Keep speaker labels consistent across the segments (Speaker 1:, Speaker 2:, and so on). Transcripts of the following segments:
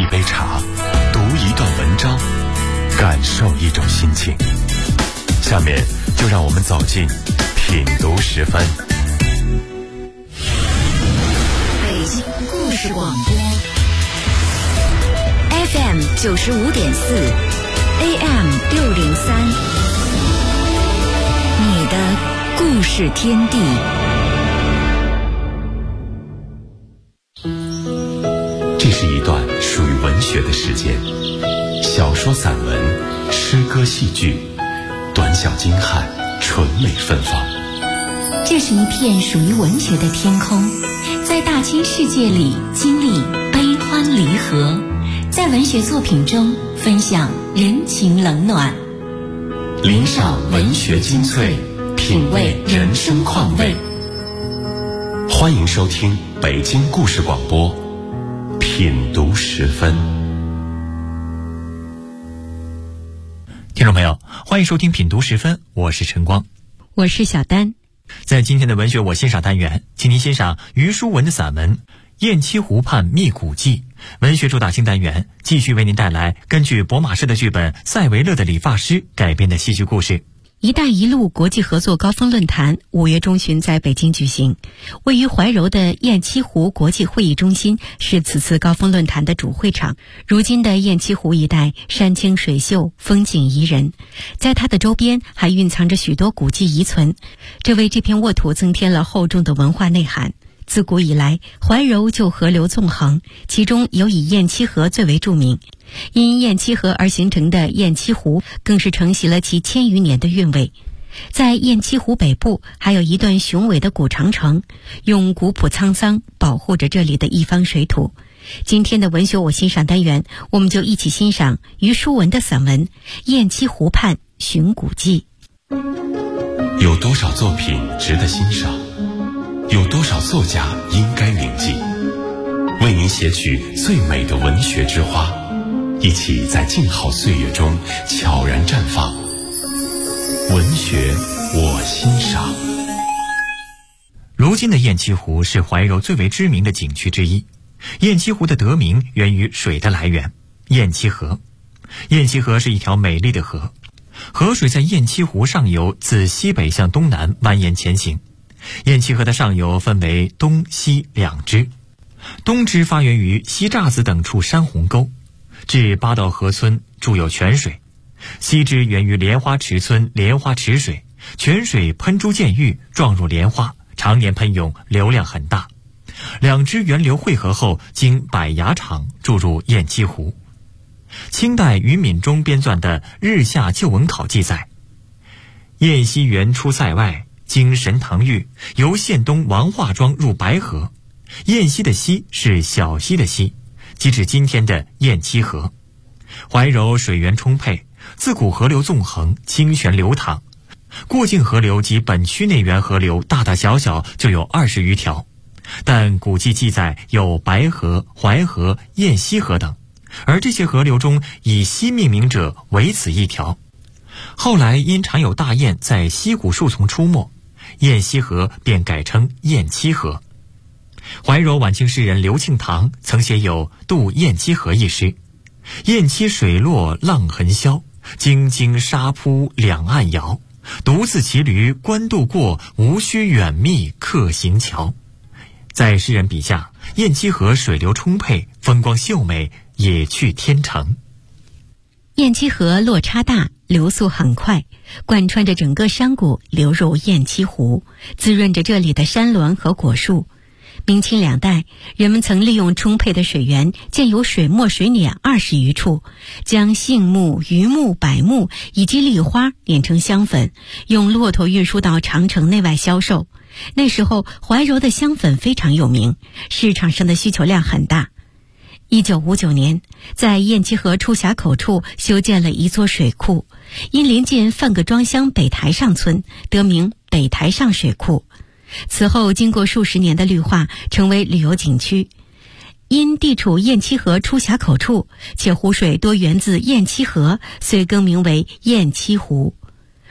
Speaker 1: 一杯茶，读一段文章，感受一种心情。下面就让我们走进品读10分。
Speaker 2: 北京故事广播 FM 95.4 AM 603，你的故事天地。
Speaker 1: 这是一段属于文学的时间，小说、散文、诗歌、戏剧，短小精悍，纯美芬芳。
Speaker 2: 这是一片属于文学的天空，在大千世界里经历悲欢离合，在文学作品中分享人情冷暖，
Speaker 1: 聆赏文学精粹，品味人生况味。欢迎收听北京故事广播品读10分。
Speaker 3: 听众朋友，欢迎收听品读10分，我是陈光，
Speaker 2: 我是小丹。
Speaker 3: 在今天的文学我欣赏单元，请您欣赏余淑文的散文《雁栖湖畔觅古迹》。文学主打新单元继续为您带来根据博马士的剧本《塞维勒的理发师》改编的戏剧故事。
Speaker 2: 一带一路国际合作高峰论坛5月中旬在北京举行，位于怀柔的雁栖湖国际会议中心是此次高峰论坛的主会场。如今的雁栖湖一带山清水秀，风景宜人，在它的周边还蕴藏着许多古迹遗存，这为这片沃土增添了厚重的文化内涵。自古以来，怀柔就河流纵横，其中有以雁栖河最为著名。因雁栖河而形成的雁栖湖，更是承袭了其1000余年的韵味。在雁栖湖北部，还有一段雄伟的古长城，用古朴沧桑保护着这里的一方水土。今天的文学我欣赏单元，我们就一起欣赏余淑文的散文《雁栖湖畔寻古迹》。
Speaker 1: 有多少作品值得欣赏？有多少作家应该铭记？为您写取最美的文学之花，一起在静好岁月中悄然绽放。文学我欣赏。
Speaker 3: 如今的雁栖湖是怀柔最为知名的景区之一。雁栖湖的得名源于水的来源，雁栖河。雁栖河是一条美丽的河，河水在雁栖湖上游自西北向东南蜿蜒前行。雁栖河的上游分为东西2支，东支发源于西栅子等处山鸿沟，至八道河村筑有泉水；西支源于莲花池村莲花池水，泉水喷珠溅玉，状如莲花，常年喷涌，流量很大。2支源流汇合后，经柏崖场注入雁栖湖。清代于敏中编纂的《日下旧文考》记载，雁栖源出塞外，经神堂峪，由县东王化庄入白河。雁溪的溪是小溪的溪，即指今天的雁栖河。怀柔水源充沛，自古河流纵横，清泉流淌。过境河流及本区内源河流大大小小就有20余条，但古迹记载有白河、淮河、雁溪河等，而这些河流中以溪命名者唯此一条。后来因常有大雁在溪谷树丛出没，雁溪河便改称雁栖河。怀柔晚清诗人刘庆堂曾写有《渡雁栖河》一诗：雁栖水落浪痕消，京津沙铺两岸遥。独自骑驴官渡过，无需远觅客行桥。在诗人笔下，雁栖河水流充沛，风光秀美，野趣天成。
Speaker 2: 雁栖河落差大，流速很快，贯穿着整个山谷流入雁栖湖，滋润着这里的山峦和果树。明清2代，人们曾利用充沛的水源，建有水磨水碾20余处，将杏木、榆木、柏木以及栗花碾成香粉，用骆驼运输到长城内外销售。那时候怀柔的香粉非常有名，市场上的需求量很大。1959年，在雁栖河出峡口处修建了一座水库，因临近范各庄乡北台上村，得名北台上水库。此后经过数十年的绿化，成为旅游景区。因地处雁栖河出峡口处，且湖水多源自雁栖河，遂更名为雁栖湖。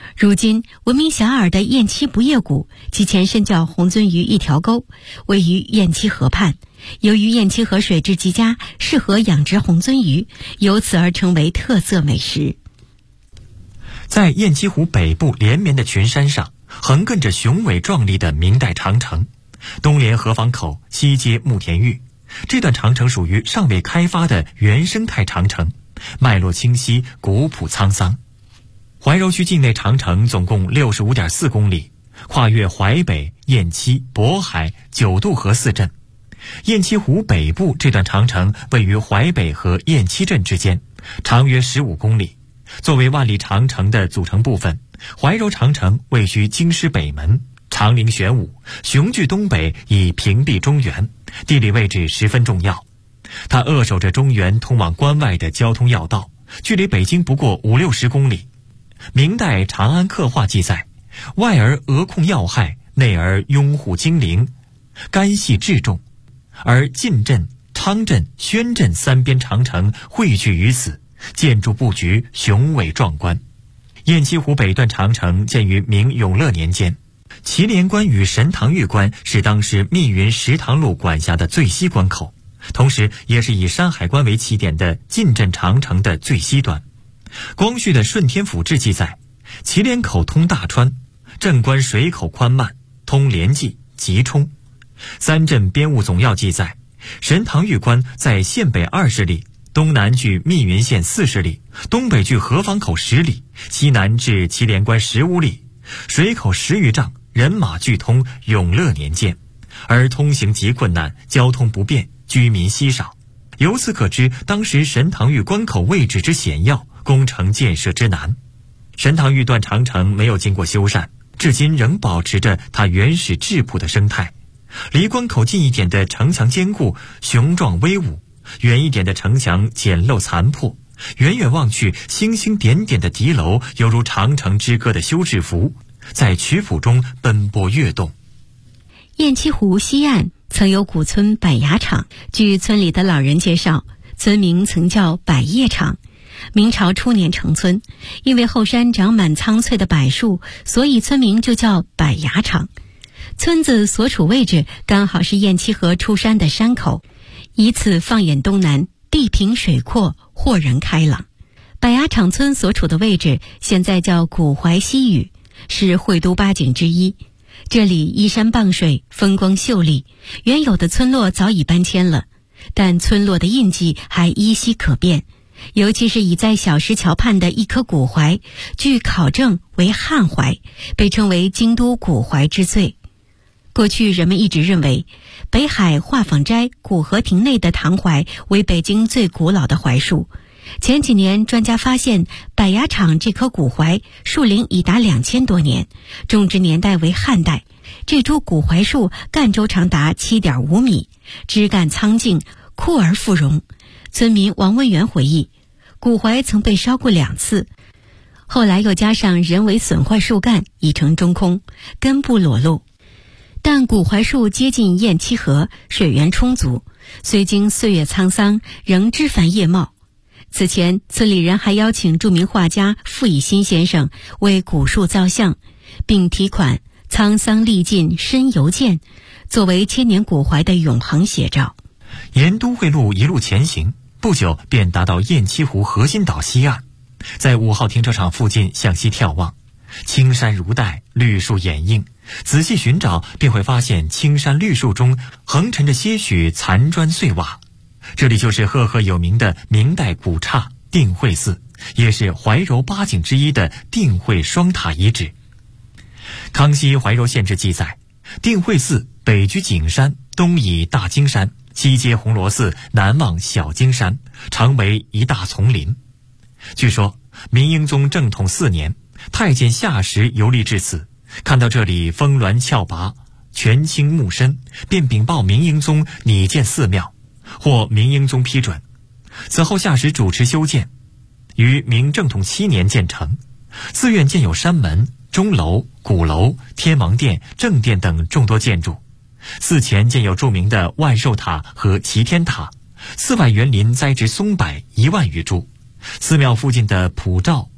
Speaker 2: 如今闻名遐迩的偃旗不夜谷，其前身叫红鳟鱼一条沟，位于偃旗河畔。由于偃旗河水质极佳，适合养殖红鳟鱼，由此而成为特色美食。
Speaker 3: 在偃旗湖北部连绵的群山上，横亘着雄伟壮丽的明代长城，东连河坊口，西接慕田峪。这段长城属于尚未开发的原生态长城，脉络清晰，古朴沧桑。怀柔区境内长城总共65.4公里，跨越淮北、偃旗、渤海、九渡河4镇。偃旗湖北部这段长城位于淮北和偃旗镇之间，长约15公里。作为万里长城的组成部分，怀柔长城位居京师北门，长陵玄武，雄踞东北，以屏蔽中原，地理位置十分重要。它扼守着中原通往关外的交通要道，距离北京不过50-60公里。明代长安刻画记载，外而扼控要害，内而拥护精灵，干系至重，而晋镇、昌镇、宣镇3边长城汇聚于此，建筑布局雄伟壮观。偃旗湖北段长城建于明永乐年间，祁连关与神堂峪关是当时密云石塘路管辖的最西关口，同时也是以山海关为起点的晋镇长城的最西端。光绪的顺天府志记载，祁连口通大川，镇关水口宽慢，通连济、吉冲。3镇编务总要记载，神堂峪关在县北20里，东南距密云县40里，东北距河坊口10里，西南至祁连关15里，水口10余丈，人马俱通，永乐年间。而通行极困难，交通不便，居民稀少。由此可知，当时神堂峪关口位置之险要，工程建设之难。神堂峪段长城没有经过修缮，至今仍保持着它原始质朴的生态。离关口近一点的城墙坚固雄壮威武，远一点的城墙简陋残破，远远望去，星星点点的敌楼犹如长城之歌的休止符，在曲谱中奔波跃动。
Speaker 2: 偃旗湖西岸曾有古村百牙场，据村里的老人介绍，村名曾叫百叶场。明朝初年成村，因为后山长满苍翠的柏树，所以村名就叫百牙场。村子所处位置刚好是偃旗河出山的山口，以此放眼东南，地平水阔，豁然开朗。百牙场村所处的位置现在叫古淮西屿，是会都8景之一。这里依山傍水，风光秀丽，原有的村落早已搬迁了，但村落的印记还依稀可辨，尤其是倚在小石桥畔的一棵古槐，据考证为汉槐，被称为京都古槐之最。过去人们一直认为北海画舫斋古河亭内的唐槐为北京最古老的槐树。前几年专家发现百牙场这棵古槐树龄已达2000多年，种植年代为汉代。这株古槐树干周长达7.5米，枝干苍劲，酷而富荣。村民王文元回忆，古槐曾被烧过2次，后来又加上人为损坏树干，已成中空，根部裸露。但古槐树接近偃旗河，水源充足，虽经岁月沧桑，仍枝繁叶茂。此前，村里人还邀请著名画家傅以新先生为古树造像，并题款“沧桑历尽深犹见”，作为千年古槐的永恒写照。
Speaker 3: 沿都会路一路前行，不久便达到偃旗湖核心岛西岸。在5号停车场附近向西眺望，青山如黛，绿树掩映，仔细寻找便会发现青山绿树中横陈着些许残砖碎瓦。这里就是赫赫有名的明代古刹定慧寺，也是怀柔8景之一的定慧双塔遗址。康熙怀柔县志记载，定慧寺北居景山，东倚大金山，西接红螺寺，南望小金山，常为一大丛林。据说明英宗正统4年，太监夏时游历至此，看到这里峰峦峭拔，泉清木深，便禀报明英宗拟建寺庙，获明英宗批准。此后夏时主持修建，于明正统7年建成。寺院建有山门、钟楼、鼓楼、天王殿、正殿等众多建筑。寺前建有著名的万寿塔和齐天塔，寺外园林栽植松柏1万余株。寺庙附近的普照、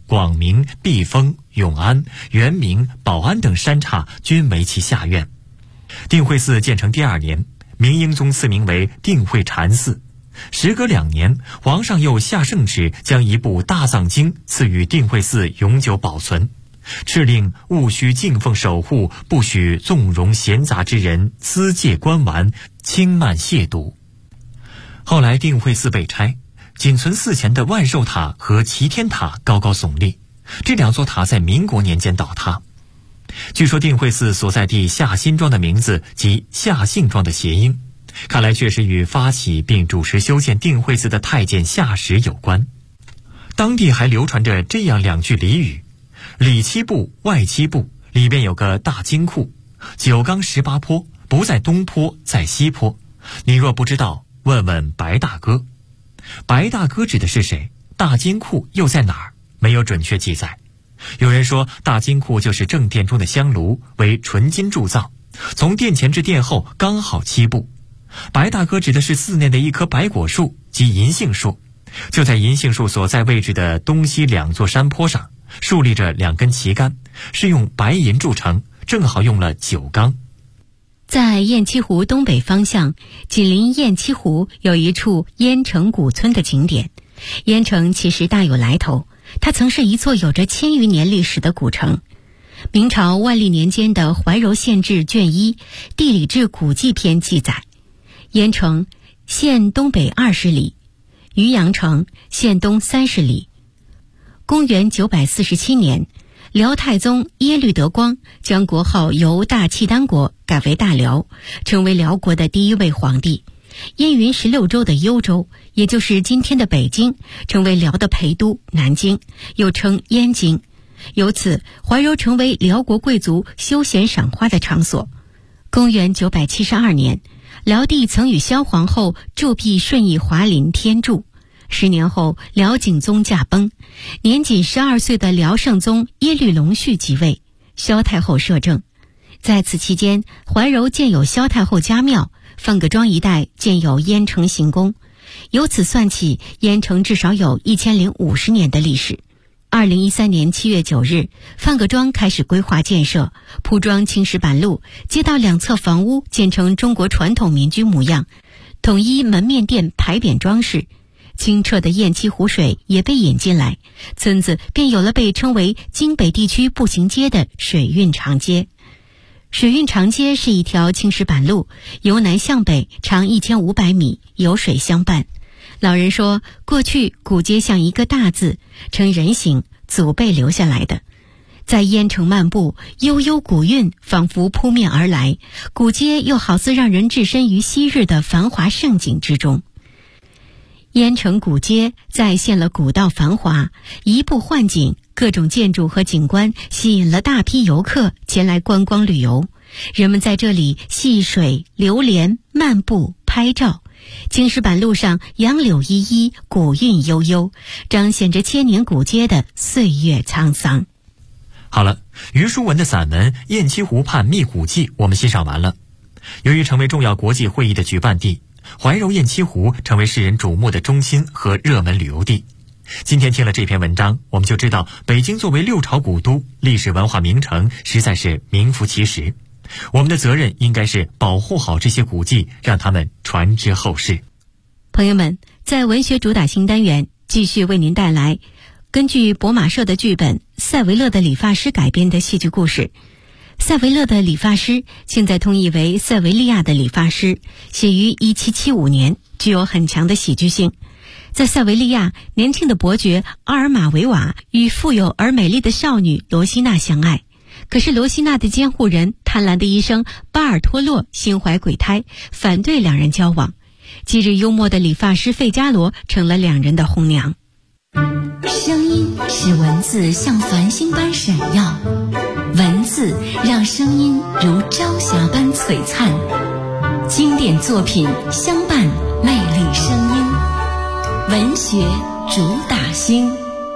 Speaker 3: 广明、避风、永安、元明、宝安等山刹均为其下院。定慧寺建成第2年，明英宗赐名为定慧禅寺。时隔2年，皇上又下圣旨，将一部大藏经赐予定慧寺永久保存，敕令务须敬奉守护，不许纵容闲杂之人私借官玩，轻慢亵渎。后来定慧寺被拆，仅存寺前的万寿塔和齐天塔高高耸立，这2座塔在民国年间倒塌。据说定慧寺所在地夏辛庄的名字即夏姓庄的谐音，看来确实与发起并主持修建定慧寺的太监夏石有关。当地还流传着这样2句俚语：里7步外7步，里边有个大金库，9缸18坡，不在东坡在西坡，你若不知道，问问白大哥。白大哥指的是谁？大金库又在哪儿？没有准确记载。有人说大金库就是正殿中的香炉，为纯金铸造，从殿前至殿后刚好7步。白大哥指的是寺内的一棵白果树，即银杏树，就在银杏树所在位置的东西2座山坡上，竖立着2根旗杆，是用白银铸成，正好用了9缸。
Speaker 2: 在雁栖湖东北方向，紧邻雁栖湖有一处鄢城古村的景点。鄢城其实大有来头，它曾是一座有着1000余年历史的古城。明朝万历年间的《怀柔县志》卷1地理志古迹篇记载，鄢城县东北20里，渔阳城县东30里。公元947年，辽太宗耶律德光将国号由大契丹国改为大辽，成为辽国的第1位皇帝。燕云16州的幽州，也就是今天的北京，成为辽的陪都南京，又称燕京。由此，怀柔成为辽国贵族休闲赏花的场所。公元972年，辽帝曾与萧皇后铸币顺义华林天柱。10年后，辽景宗驾崩，年仅12岁的辽圣宗耶律隆绪即位，萧太后摄政。在此期间，怀柔建有萧太后家庙，范各庄一带建有鄢城行宫。由此算起，鄢城至少有1050年的历史。2013年7月9日，范各庄开始规划建设，铺装青石板路，街道2侧房屋建成中国传统民居模样，统一门面殿牌匾装饰。清澈的雁栖湖水也被引进来，村子便有了被称为京北地区步行街的水运长街。水运长街是一条青石板路，由南向北，长1500米，有水相伴。老人说，过去古街像一个大字，呈人形，祖辈留下来的。在鄢城漫步，悠悠古韵仿佛扑面而来，古街又好似让人置身于昔日的繁华盛景之中。鄢城古街再现了古道繁华，移步换景，各种建筑和景观吸引了大批游客前来观光旅游。人们在这里戏水、流连、漫步、拍照。青石板路上杨柳依依，古韵悠悠，彰显着千年古街的岁月沧桑。
Speaker 3: 好了，余叔文的散文《雁栖湖畔觅古迹》我们欣赏完了。由于成为重要国际会议的举办地，怀柔雁栖湖成为世人瞩目的中心和热门旅游地。今天听了这篇文章，我们就知道北京作为6朝古都、历史文化名城，实在是名副其实。我们的责任应该是保护好这些古迹，让他们传之后世。
Speaker 2: 朋友们，在文学主打新单元继续为您带来根据博马社的剧本《塞维勒的理发师》改编的戏剧故事。塞维勒的理发师现在通译为塞维利亚的理发师，写于1775年，具有很强的喜剧性。在塞维利亚，年轻的伯爵阿尔马维瓦与富有而美丽的少女罗西娜相爱，可是罗西娜的监护人贪婪的医生巴尔托洛心怀鬼胎，反对2人交往。机智幽默的理发师费加罗成了2人的红娘。
Speaker 4: 声音使文字像繁星般闪耀，文字让声音如朝霞般璀璨。经典作品相伴魅力声音，文学主打星。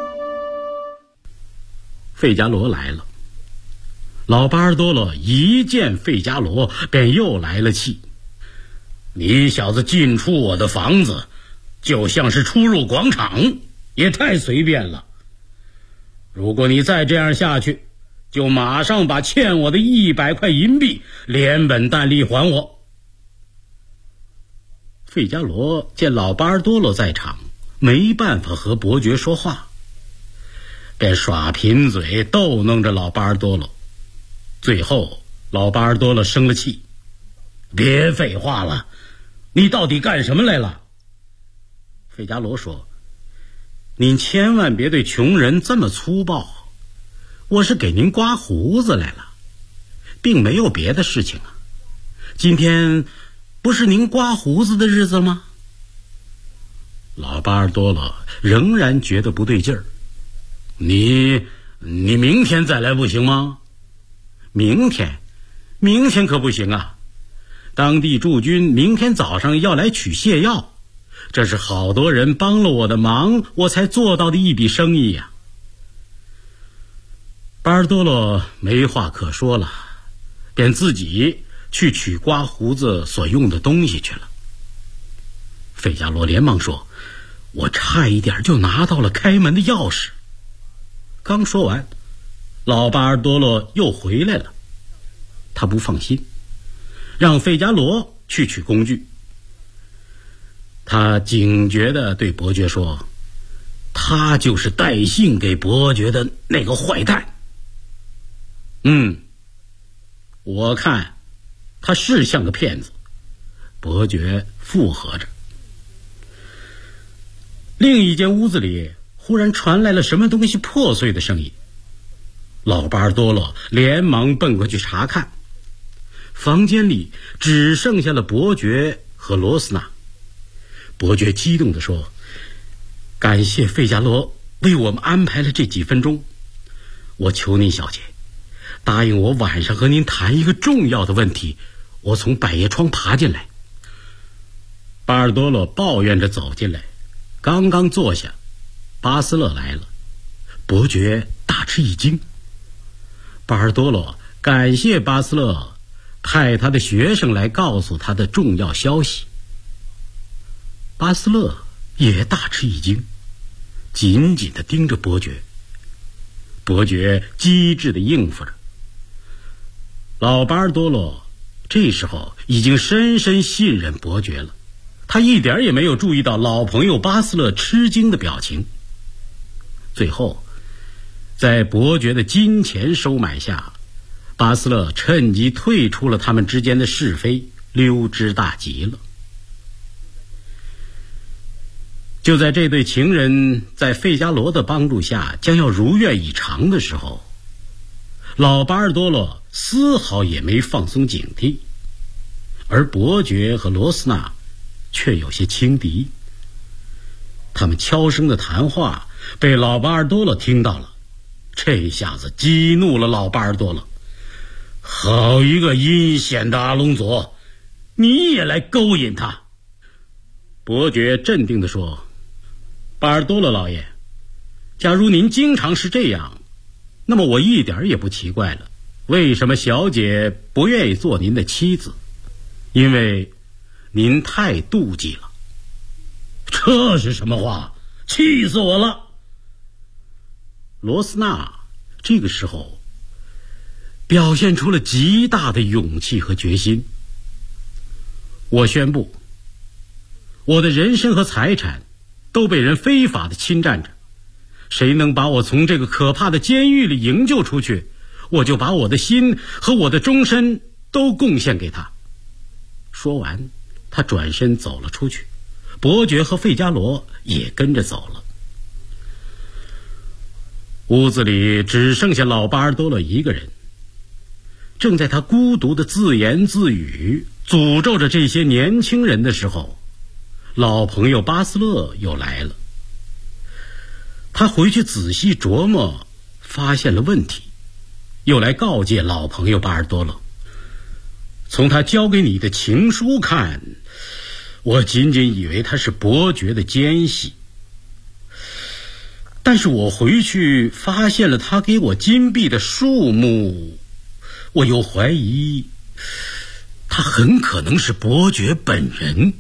Speaker 5: 费加罗来了。老巴尔多罗一见费加罗便又来了气。你小子进出我的房子，就像是出入广场，也太随便了。 如果你再这样下去，就马上把欠我的100块银币连本带利还我。费加罗见老巴尔多罗在场，没办法和伯爵说话，便耍贫嘴逗弄着老巴尔多罗。最后老巴尔多罗生了气，别废话了，你到底干什么来了？费加罗说，您千万别对穷人这么粗暴，我是给您刮胡子来了，并没有别的事情啊。今天不是您刮胡子的日子吗？老巴尔多罗仍然觉得不对劲儿。你明天再来不行吗？明天可不行啊，当地驻军明天早上要来取泻药，这是好多人帮了我的忙，我才做到的一笔生意呀。巴尔多罗没话可说了，便自己去取刮胡子所用的东西去了。费加罗连忙说，我差一点就拿到了开门的钥匙。刚说完，老巴尔多罗又回来了，他不放心，让费加罗去取工具。他警觉地对伯爵说，他就是带信给伯爵的那个坏蛋。我看他是像个骗子。伯爵附和着。另一间屋子里忽然传来了什么东西破碎的声音，老巴尔多罗连忙奔过去查看。房间里只剩下了伯爵和罗斯纳。伯爵激动地说，感谢费加罗为我们安排了这几分钟，我求您小姐答应我晚上和您谈一个重要的问题。我从百叶窗爬进来。巴尔多罗抱怨着走进来，刚刚坐下，巴斯勒来了。伯爵大吃一惊。巴尔多罗感谢巴斯勒派他的学生来告诉他的重要消息。巴斯勒也大吃一惊，紧紧地盯着伯爵。伯爵机智地应付着。老巴尔多罗这时候已经深深信任伯爵了，他一点也没有注意到老朋友巴斯勒吃惊的表情。最后在伯爵的金钱收买下，巴斯勒趁机退出了他们之间的是非，溜之大吉了。就在这对情人在费加罗的帮助下将要如愿以偿的时候，老巴尔多罗丝毫也没放松警惕，而伯爵和罗斯纳却有些轻敌。他们悄声的谈话被老巴尔多罗听到了，这下子激怒了老巴尔多罗。好一个阴险的阿隆佐，你也来勾引他！伯爵镇定地说，巴尔多罗老爷，假如您经常是这样，那么我一点也不奇怪了。为什么小姐不愿意做您的妻子？因为您太妒忌了。这是什么话？气死我了！罗斯纳这个时候表现出了极大的勇气和决心。我宣布，我的人身和财产都被人非法的侵占着，谁能把我从这个可怕的监狱里营救出去，我就把我的心和我的终身都贡献给他。说完，他转身走了出去，伯爵和费加罗也跟着走了。屋子里只剩下老巴尔多罗一个人，正在他孤独的自言自语，诅咒着这些年轻人的时候，老朋友巴斯勒又来了。他回去仔细琢磨，发现了问题，又来告诫老朋友巴尔多罗，从他交给你的情书看，我仅仅以为他是伯爵的奸细，但是我回去发现了他给我金币的数目，我又怀疑他很可能是伯爵本人。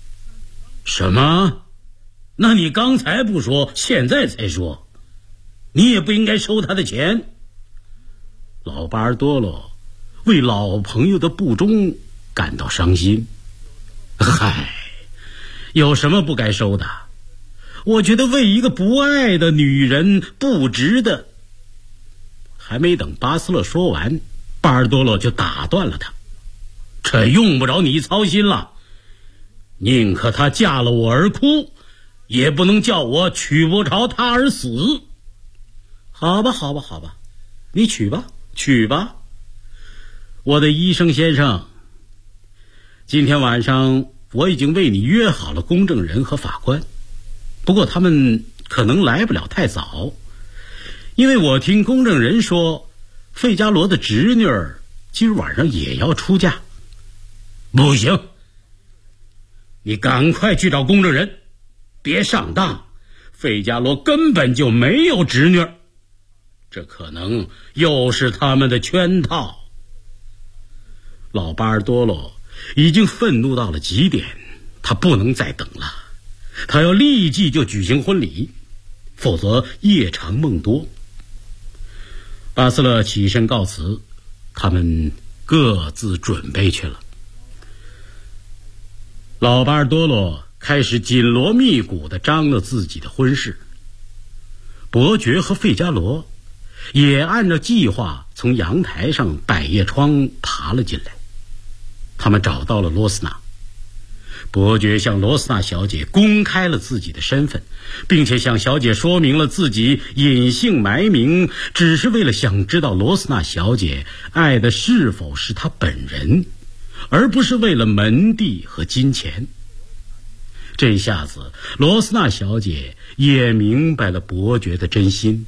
Speaker 5: 什么？那你刚才不说，现在才说？ 你也不应该收他的钱。老巴尔多罗为老朋友的不忠感到伤心。嗨，有什么不该收的？我觉得为一个不爱的女人不值得。还没等巴斯勒说完，巴尔多罗就打断了他。这用不着你操心了，宁可她嫁了我而哭，也不能叫我娶不着她而死。好吧，你娶吧。我的医生先生，今天晚上我已经为你约好了公证人和法官，不过他们可能来不了太早，因为我听公证人说，费加罗的侄女儿今晚上也要出嫁。不行，你赶快去找公证人，别上当。费加罗根本就没有侄女儿，这可能又是他们的圈套。老巴尔多罗已经愤怒到了极点，他不能再等了，他要立即就举行婚礼，否则夜长梦多。巴斯勒起身告辞，他们各自准备去了。老巴尔多罗开始紧锣密鼓地张罗自己的婚事。伯爵和费加罗也按照计划从阳台上百叶窗爬了进来。他们找到了罗斯娜。伯爵向罗斯娜小姐公开了自己的身份，并且向小姐说明了自己隐姓埋名，只是为了想知道罗斯娜小姐爱的是否是她本人，而不是为了门第和金钱。这下子罗斯娜小姐也明白了伯爵的真心。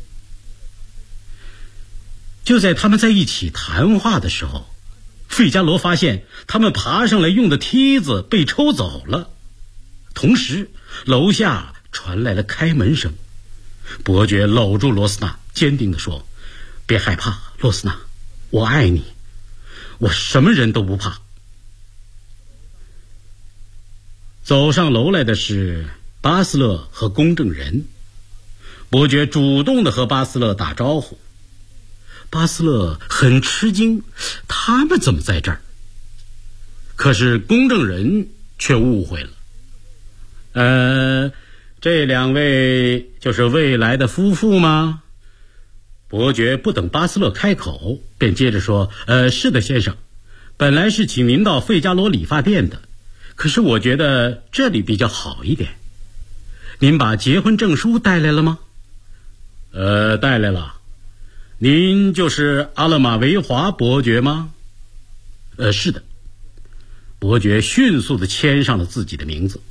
Speaker 5: 就在他们在一起谈话的时候，费加罗发现他们爬上来用的梯子被抽走了，同时楼下传来了开门声。伯爵搂住罗斯娜，坚定地说：别害怕，罗斯娜，我爱你，我什么人都不怕。走上楼来的是巴斯勒和公证人。伯爵主动地和巴斯勒打招呼。巴斯勒很吃惊，他们怎么在这儿？可是公证人却误会了。这两位就是未来的夫妇吗？伯爵不等巴斯勒开口，便接着说：是的，先生，本来是请您到费加罗理发店的，可是我觉得这里比较好一点。您把结婚证书带来了吗？带来了。您就是阿勒马维华伯爵吗？是的。伯爵迅速地签上了自己的名字。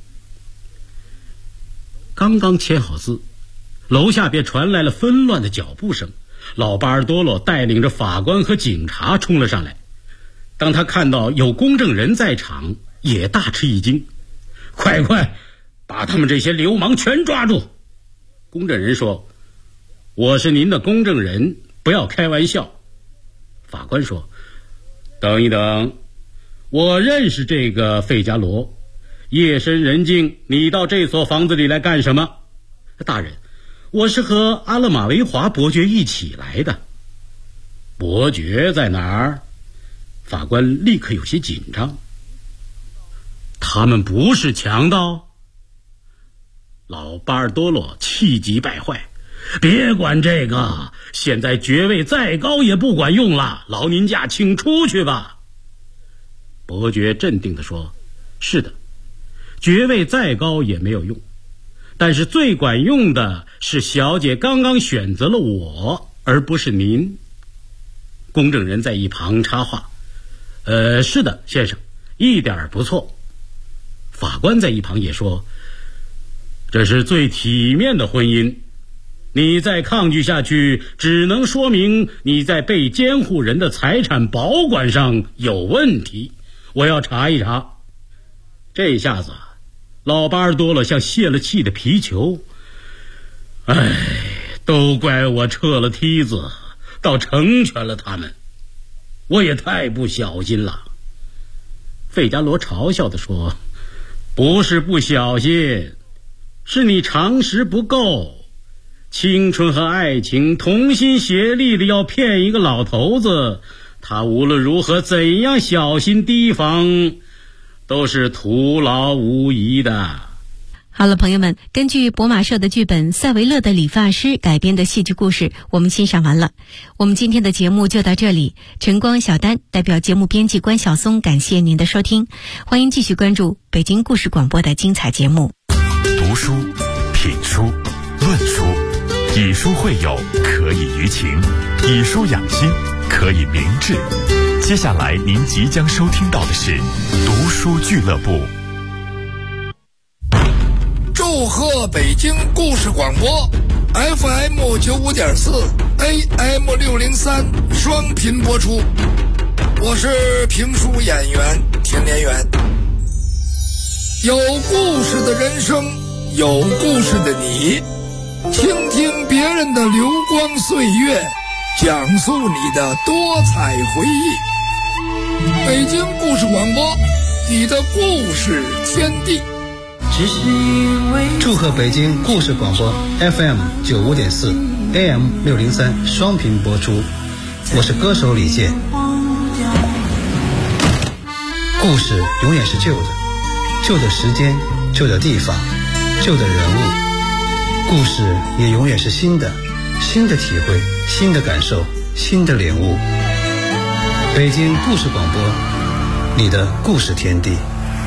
Speaker 5: 刚刚签好字，楼下便传来了纷乱的脚步声。老巴尔多罗带领着法官和警察冲了上来。当他看到有公证人在场，也大吃一惊。快把他们这些流氓全抓住！公证人说：我是您的公证人，不要开玩笑。法官说：等一等，我认识这个费加罗，夜深人静，你到这所房子里来干什么？大人，我是和阿勒马维华伯爵一起来的。伯爵在哪儿？法官立刻有些紧张。他们不是强盗？老巴尔多罗气急败坏。别管这个，现在爵位再高也不管用了，劳您驾请出去吧。伯爵镇定地说：是的，爵位再高也没有用，但是最管用的是小姐刚刚选择了我，而不是您。公证人在一旁插话：是的，先生，一点不错。法官在一旁也说：这是最体面的婚姻，你再抗拒下去，只能说明你在被监护人的财产保管上有问题，我要查一查。这下子老巴尔多了像泄了气的皮球。都怪我撤了梯子，倒成全了他们，我也太不小心了。费加罗嘲笑地说：不是不小心，是你常识不够。 青春和爱情同心协力的要骗一个老头子，他无论如何怎样小心提防，都是徒劳无遗的。
Speaker 2: 好了，朋友们，根据博马社的剧本《塞维勒的理发师》改编的戏剧故事，我们欣赏完了。我们今天的节目就到这里，晨光小丹代表节目编辑关晓松，感谢您的收听，欢迎继续关注北京故事广播的精彩节目。
Speaker 1: 读书、品书、论书，以书会友，可以娱情；以书养心，可以明志。接下来您即将收听到的是读书俱乐部。
Speaker 6: 祝贺北京故事广播 FM 95.4 AM 603双频播出，我是评书演员田连元。有故事的人生，有故事的你，倾听别人的流光岁月，讲述你的多彩回忆。北京故事广播，你的故事天地。
Speaker 7: 祝贺北京故事广播 FM 95.4 AM 603双频播出，我是歌手李健。故事永远是旧的，旧的时间，旧的地方，旧的人物。故事也永远是新的，新的体会，新的感受，新的领悟。北京故事广播，你的故事天地。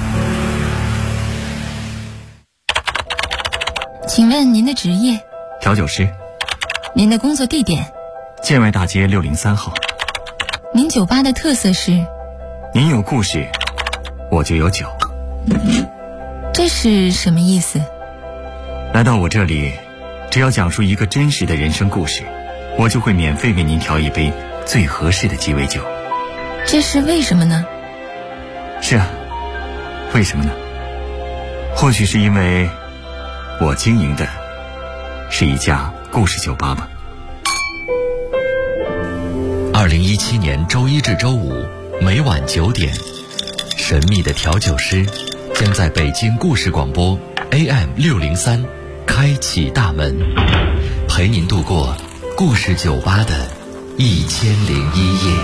Speaker 8: 请问您的职业？
Speaker 3: 调酒师。
Speaker 8: 您的工作地点？
Speaker 3: 建外大街603号。
Speaker 8: 您酒吧的特色是？
Speaker 3: 您有故事，我就有酒。
Speaker 8: 这是什么意思？
Speaker 3: 来到我这里，只要讲述一个真实的人生故事，我就会免费为您调一杯最合适的鸡尾酒。
Speaker 8: 这是为什么呢？
Speaker 3: 是啊，为什么呢？或许是因为我经营的是一家故事酒吧吧。
Speaker 9: 2017年周一至周五每晚9点，神秘的调酒师将在北京故事广播 AM 603开启大门，陪您度过故事酒吧的1001夜。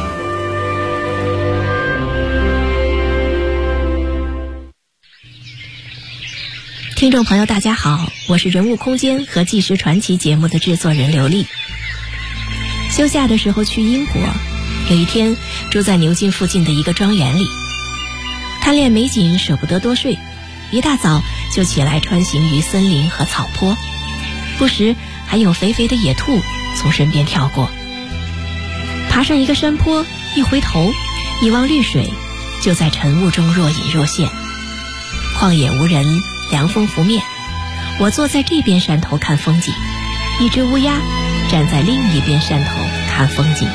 Speaker 2: 听众朋友大家好，我是人物空间和纪实传奇节目的制作人刘丽。休假的时候去英国，有一天住在牛津附近的一个庄园里，贪恋美景舍不得多睡，一大早就起来穿行于森林和草坡，不时还有肥肥的野兔从身边跳过。爬上一个山坡，一回头一望绿水，就在晨雾中若隐若现。旷野无人，凉风拂面，我坐在这边山头看风景，一只乌鸦站在另一边山头看风景。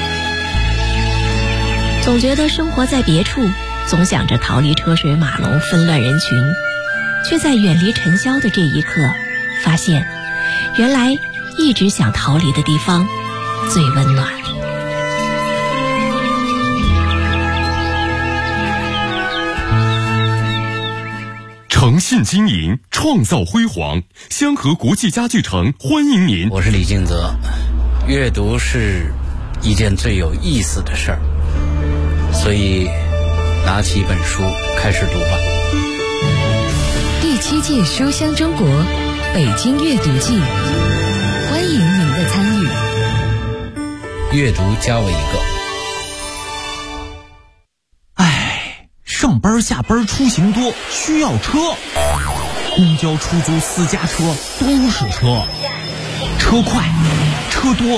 Speaker 2: 总觉得生活在别处，总想着逃离车水马龙纷乱人群，却在远离尘嚣的这一刻，发现原来一直想逃离的地方最温暖。
Speaker 1: 诚信经营，创造辉煌。香河国际家具城欢迎您。
Speaker 10: 我是李敬泽。阅读是一件最有意思的事儿，所以拿起一本书开始读吧。
Speaker 4: 第7届书香中国北京阅读季，欢迎您的参与。
Speaker 10: 阅读加我一个。
Speaker 11: 上班下班出行多，需要车，公交、出租、私家车都是车，车快车多